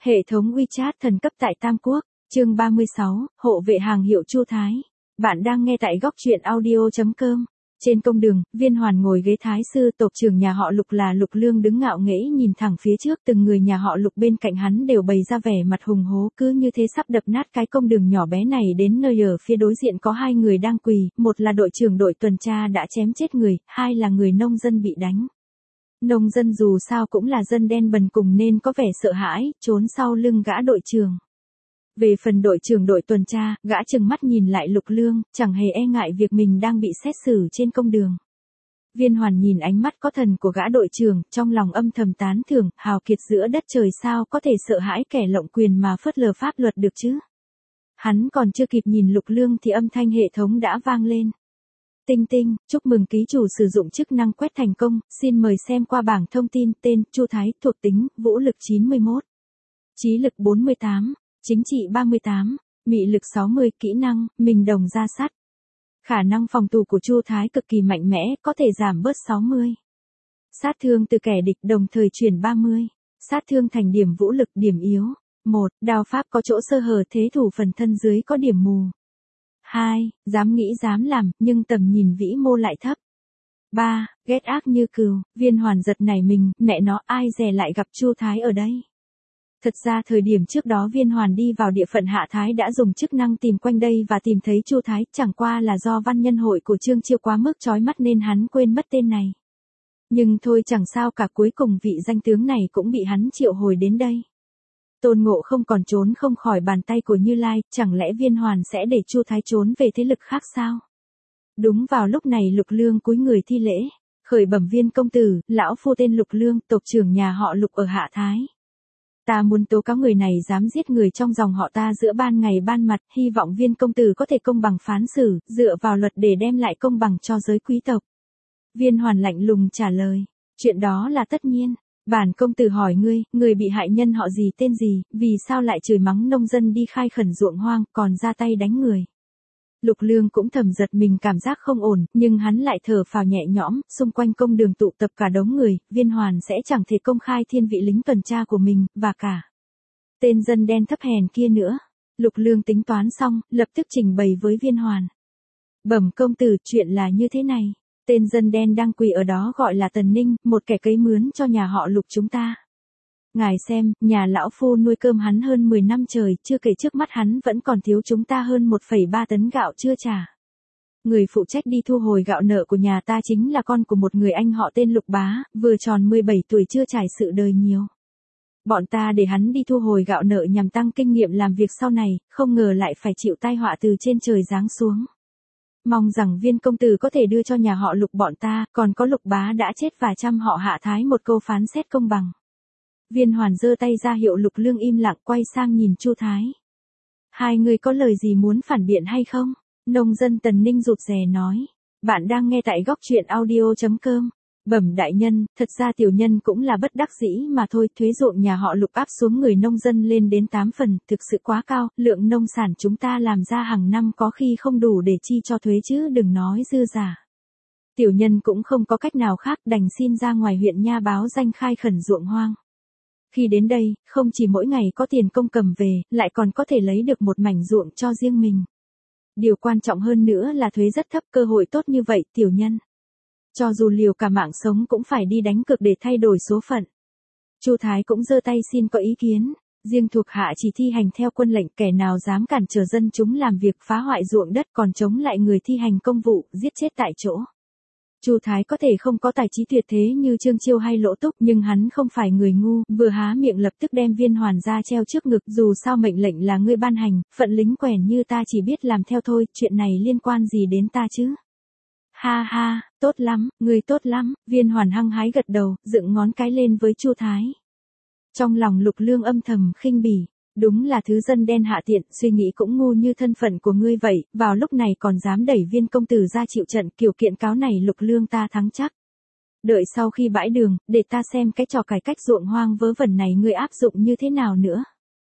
Hệ thống WeChat thần cấp tại Tam Quốc, chương 36, hộ vệ hàng hiệu Chu Thái. Bạn đang nghe tại góc truyện audio.com. Trên công đường, Viên Hoàn ngồi ghế thái sư, tộc trưởng nhà họ Lục là Lục Lương đứng ngạo nghễ nhìn thẳng phía trước, từng người nhà họ Lục bên cạnh hắn đều bày ra vẻ mặt hùng hố, cứ như thế sắp đập nát cái công đường nhỏ bé này. Đến nơi ở phía đối diện có hai người đang quỳ, một là đội trưởng đội tuần tra đã chém chết người, hai là người nông dân bị đánh. Nông dân dù sao cũng là dân đen bần cùng nên có vẻ sợ hãi, trốn sau lưng gã đội trưởng. Về phần đội trưởng đội tuần tra, gã trừng mắt nhìn lại Lục Lương, chẳng hề e ngại việc mình đang bị xét xử trên công đường. Viên Hoàn nhìn ánh mắt có thần của gã đội trưởng, trong lòng âm thầm tán thưởng, hào kiệt giữa đất trời sao có thể sợ hãi kẻ lộng quyền mà phớt lờ pháp luật được chứ. Hắn còn chưa kịp nhìn Lục Lương thì âm thanh hệ thống đã vang lên. Tinh tinh, chúc mừng ký chủ sử dụng chức năng quét thành công, xin mời xem qua bảng thông tin. Tên, Chu Thái, thuộc tính, vũ lực 91, trí lực 48, chính trị 38, mị lực 60, kỹ năng, mình đồng ra sắt. Khả năng phòng thủ của Chu Thái cực kỳ mạnh mẽ, có thể giảm bớt 60. Sát thương từ kẻ địch đồng thời chuyển 30. Sát thương thành điểm vũ lực điểm yếu. 1. Đao pháp có chỗ sơ hở, thế thủ phần thân dưới có điểm mù. 2. Dám nghĩ dám làm, nhưng tầm nhìn vĩ mô lại thấp. 3. Ghét ác như cừu. Viên Hoàn giật nảy mình, mẹ nó, ai dè lại gặp Chu Thái ở đây. Thật ra thời điểm trước đó Viên Hoàn đi vào địa phận Hạ Thái đã dùng chức năng tìm quanh đây và tìm thấy Chu Thái, chẳng qua là do văn nhân hội của Trương Chiêu quá mức chói mắt nên hắn quên mất tên này. Nhưng thôi chẳng sao cả, cuối cùng vị danh tướng này cũng bị hắn triệu hồi đến đây. Tôn Ngộ không còn trốn không khỏi bàn tay của Như Lai, chẳng lẽ Viên Hoàn sẽ để Chu Thái trốn về thế lực khác sao? Đúng vào lúc này Lục Lương cúi người thi lễ, khởi bẩm Viên công tử, lão phu tên Lục Lương, tộc trưởng nhà họ Lục ở Hạ Thái. Ta muốn tố cáo người này dám giết người trong dòng họ ta giữa ban ngày ban mặt, hy vọng Viên công tử có thể công bằng phán xử, dựa vào luật để đem lại công bằng cho giới quý tộc. Viên Hoàn lạnh lùng trả lời, chuyện đó là tất nhiên. Bản công tử hỏi ngươi, người bị hại nhân họ gì tên gì, vì sao lại chửi mắng nông dân đi khai khẩn ruộng hoang, còn ra tay đánh người. Lục Lương cũng thầm giật mình, cảm giác không ổn, nhưng hắn lại thở phào nhẹ nhõm, xung quanh công đường tụ tập cả đống người, Viên Hoàn sẽ chẳng thể công khai thiên vị lính tuần tra của mình, và cả tên dân đen thấp hèn kia nữa. Lục Lương tính toán xong, lập tức trình bày với Viên Hoàn. Bẩm công tử, chuyện là như thế này. Tên dân đen đang quỳ ở đó gọi là Tần Ninh, một kẻ cấy mướn cho nhà họ Lục chúng ta. Ngài xem, nhà lão phu nuôi cơm hắn hơn 10 năm trời, chưa kể trước mắt hắn vẫn còn thiếu chúng ta hơn 1,3 tấn gạo chưa trả. Người phụ trách đi thu hồi gạo nợ của nhà ta chính là con của một người anh họ tên Lục Bá, vừa tròn 17 tuổi chưa trải sự đời nhiều. Bọn ta để hắn đi thu hồi gạo nợ nhằm tăng kinh nghiệm làm việc sau này, không ngờ lại phải chịu tai họa từ trên trời giáng xuống. Mong rằng Viên công tử có thể đưa cho nhà họ Lục bọn ta, còn có Lục Bá đã chết và trăm họ Hạ Thái một câu phán xét công bằng. Viên Hoàn giơ tay ra hiệu Lục Lương im lặng, quay sang nhìn Chu Thái. Hai người có lời gì muốn phản biện hay không? Nông dân Tần Ninh rụt rè nói. Bạn đang nghe tại góc truyện audio.com. Bẩm đại nhân, thật ra tiểu nhân cũng là bất đắc dĩ mà thôi, thuế ruộng nhà họ Lục áp xuống người nông dân lên đến 8 phần, thực sự quá cao, lượng nông sản chúng ta làm ra hàng năm có khi không đủ để chi cho thuế chứ đừng nói dư giả. Tiểu nhân cũng không có cách nào khác, đành xin ra ngoài huyện nha báo danh khai khẩn ruộng hoang. Khi đến đây, không chỉ mỗi ngày có tiền công cầm về, lại còn có thể lấy được một mảnh ruộng cho riêng mình. Điều quan trọng hơn nữa là thuế rất thấp, cơ hội tốt như vậy, tiểu nhân. Cho dù liều cả mạng sống cũng phải đi đánh cược để thay đổi số phận. Chu Thái cũng giơ tay xin có ý kiến, riêng thuộc hạ chỉ thi hành theo quân lệnh, kẻ nào dám cản trở dân chúng làm việc phá hoại ruộng đất còn chống lại người thi hành công vụ, giết chết tại chỗ. Chu Thái có thể không có tài trí tuyệt thế như Trương Chiêu hay Lỗ Túc, nhưng hắn không phải người ngu, vừa há miệng lập tức đem Viên Hoàn ra treo trước ngực, dù sao mệnh lệnh là ngươi ban hành, phận lính quèn như ta chỉ biết làm theo thôi, chuyện này liên quan gì đến ta chứ? Ha ha, tốt lắm, ngươi tốt lắm, Viên Hoàn hăng hái gật đầu, dựng ngón cái lên với Chu Thái. Trong lòng Lục Lương âm thầm khinh bỉ, đúng là thứ dân đen hạ tiện, suy nghĩ cũng ngu như thân phận của ngươi vậy, vào lúc này còn dám đẩy Viên công tử ra chịu trận, kiểu kiện cáo này Lục Lương ta thắng chắc. Đợi sau khi bãi đường, để ta xem cái trò cải cách ruộng hoang vớ vẩn này ngươi áp dụng như thế nào nữa.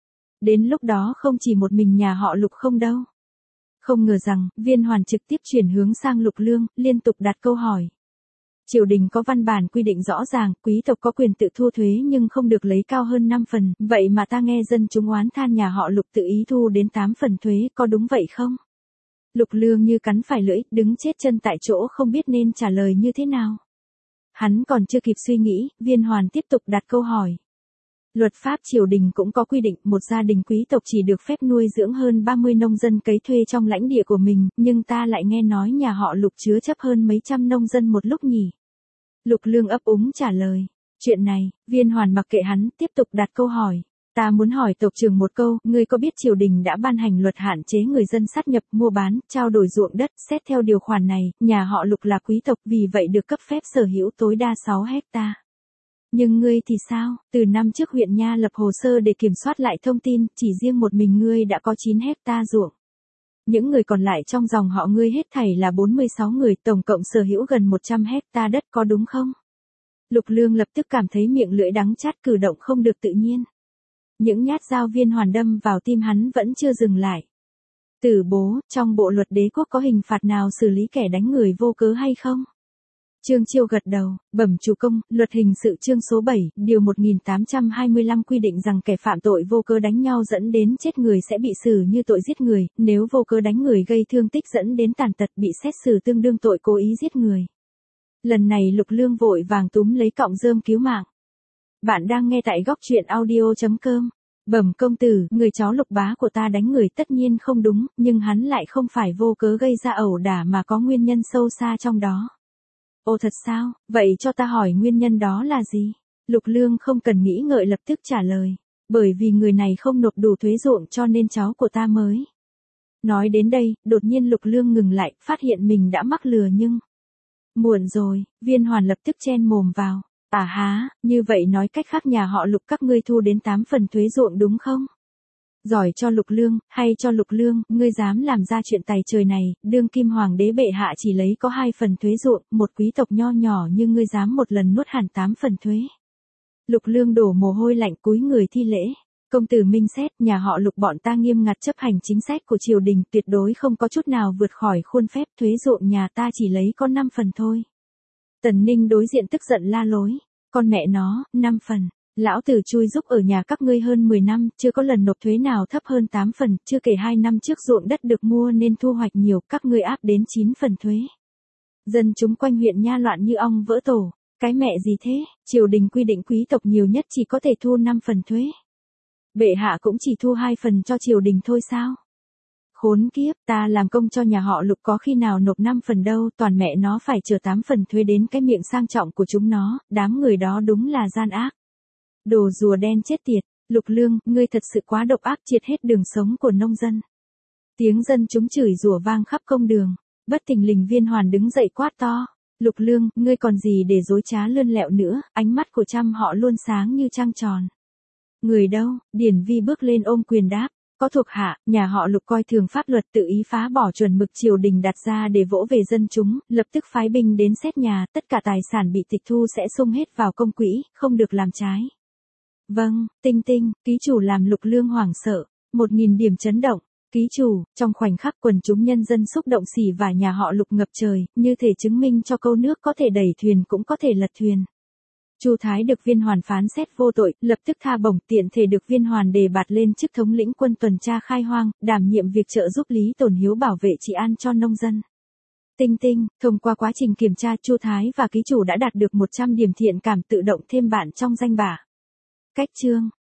Đến lúc đó không chỉ một mình nhà họ Lục không đâu. Không ngờ rằng, Viên Hoàn trực tiếp chuyển hướng sang Lục Lương, liên tục đặt câu hỏi. Triều đình có văn bản quy định rõ ràng, quý tộc có quyền tự thu thuế nhưng không được lấy cao hơn 5 phần, vậy mà ta nghe dân chúng oán than nhà họ Lục tự ý thu đến 8 phần thuế, có đúng vậy không? Lục Lương như cắn phải lưỡi, đứng chết chân tại chỗ không biết nên trả lời như thế nào. Hắn còn chưa kịp suy nghĩ, Viên Hoàn tiếp tục đặt câu hỏi. Luật pháp triều đình cũng có quy định một gia đình quý tộc chỉ được phép nuôi dưỡng hơn 30 nông dân cấy thuê trong lãnh địa của mình, nhưng ta lại nghe nói nhà họ Lục chứa chấp hơn mấy trăm nông dân một lúc nhỉ. Lục Lương ấp úng trả lời. Chuyện này, Viên Hoàn mặc kệ hắn, tiếp tục đặt câu hỏi. Ta muốn hỏi tộc trưởng một câu, ngươi có biết triều đình đã ban hành luật hạn chế người dân sát nhập, mua bán, trao đổi ruộng đất, xét theo điều khoản này, nhà họ Lục là quý tộc vì vậy được cấp phép sở hữu tối đa 6 hecta. Nhưng ngươi thì sao? Từ năm trước huyện Nha lập hồ sơ để kiểm soát lại thông tin, chỉ riêng một mình ngươi đã có 9 hecta ruộng. Những người còn lại trong dòng họ ngươi hết thảy là 46 người, tổng cộng sở hữu gần 100 hecta đất, có đúng không? Lục Lương lập tức cảm thấy miệng lưỡi đắng chát, cử động không được tự nhiên. Những nhát dao Viên Hoàn đâm vào tim hắn vẫn chưa dừng lại. Tử bố, trong bộ luật đế quốc có hình phạt nào xử lý kẻ đánh người vô cớ hay không? Trương Chiêu gật đầu, bẩm chủ công, luật hình sự chương số 7, điều 1825 quy định rằng kẻ phạm tội vô cớ đánh nhau dẫn đến chết người sẽ bị xử như tội giết người, nếu vô cớ đánh người gây thương tích dẫn đến tàn tật bị xét xử tương đương tội cố ý giết người. Lần này Lục Lương vội vàng túm lấy cọng rơm cứu mạng. Bạn đang nghe tại góc truyện audio.com. Bẩm công tử, người cháu Lục bá của ta đánh người tất nhiên không đúng, nhưng hắn lại không phải vô cớ gây ra ẩu đả mà có nguyên nhân sâu xa trong đó. Ồ thật sao, vậy cho ta hỏi nguyên nhân đó là gì? Lục Lương không cần nghĩ ngợi lập tức trả lời. Bởi vì người này không nộp đủ thuế ruộng cho nên cháu của ta mới. Nói đến đây, đột nhiên Lục Lương ngừng lại, phát hiện mình đã mắc lừa nhưng... Muộn rồi, Viên Hoàn lập tức chen mồm vào. À há, như vậy nói cách khác nhà họ Lục các ngươi thu đến 8 phần thuế ruộng đúng không? Giỏi cho Lục Lương, hay cho Lục Lương, ngươi dám làm ra chuyện tày trời này, đương kim hoàng đế bệ hạ chỉ lấy có 2 phần thuế ruộng, một quý tộc nho nhỏ như ngươi dám một lần nuốt hẳn 8 phần thuế. Lục Lương đổ mồ hôi lạnh cúi người thi lễ. Công tử minh xét, nhà họ Lục bọn ta nghiêm ngặt chấp hành chính sách của triều đình, tuyệt đối không có chút nào vượt khỏi khuôn phép, thuế ruộng nhà ta chỉ lấy có 5 phần thôi. Tần Ninh đối diện tức giận la lối. Con mẹ nó, 5 phần. Lão tử chui giúp ở nhà các ngươi hơn 10 năm, chưa có lần nộp thuế nào thấp hơn 8 phần, chưa kể 2 năm trước ruộng đất được mua nên thu hoạch nhiều, các ngươi áp đến 9 phần thuế. Dân chúng quanh huyện Nha loạn như ong vỡ tổ. Cái mẹ gì thế, triều đình quy định quý tộc nhiều nhất chỉ có thể thu 5 phần thuế. Bệ hạ cũng chỉ thu 2 phần cho triều đình thôi sao? Khốn kiếp, ta làm công cho nhà họ Lục có khi nào nộp 5 phần đâu, toàn mẹ nó phải chờ 8 phần thuế đến cái miệng sang trọng của chúng nó, đám người đó đúng là gian ác. Đồ rùa đen chết tiệt, Lục Lương, ngươi thật sự quá độc ác, triệt hết đường sống của nông dân. Tiếng dân chúng chửi rủa vang khắp công đường, bất thình lình Viên Hoàn đứng dậy quát to. Lục Lương, ngươi còn gì để dối trá lươn lẹo nữa, ánh mắt của trăm họ luôn sáng như trăng tròn. Người đâu? Điển Vi bước lên ôm quyền đáp. Có thuộc hạ, nhà họ Lục coi thường pháp luật tự ý phá bỏ chuẩn mực triều đình đặt ra để vỗ về dân chúng, lập tức phái binh đến xét nhà, tất cả tài sản bị tịch thu sẽ xung hết vào công quỹ, không được làm trái. Vâng, Tinh Tinh, ký chủ làm Lục Lương hoảng sợ, 1000 điểm chấn động. Ký chủ, trong khoảnh khắc quần chúng nhân dân xúc động xỉ vả nhà họ Lục ngập trời, như thể chứng minh cho câu nước có thể đẩy thuyền cũng có thể lật thuyền. Chu Thái được Viên Hoàn phán xét vô tội, lập tức tha bổng, tiện thể được Viên Hoàn đề bạt lên chức thống lĩnh quân tuần tra khai hoang, đảm nhiệm việc trợ giúp Lý Tồn Hiếu bảo vệ trị an cho nông dân. Tinh Tinh, thông qua quá trình kiểm tra, Chu Thái và ký chủ đã đạt được 100 điểm thiện cảm, tự động thêm bạn trong danh bạ. Cách chương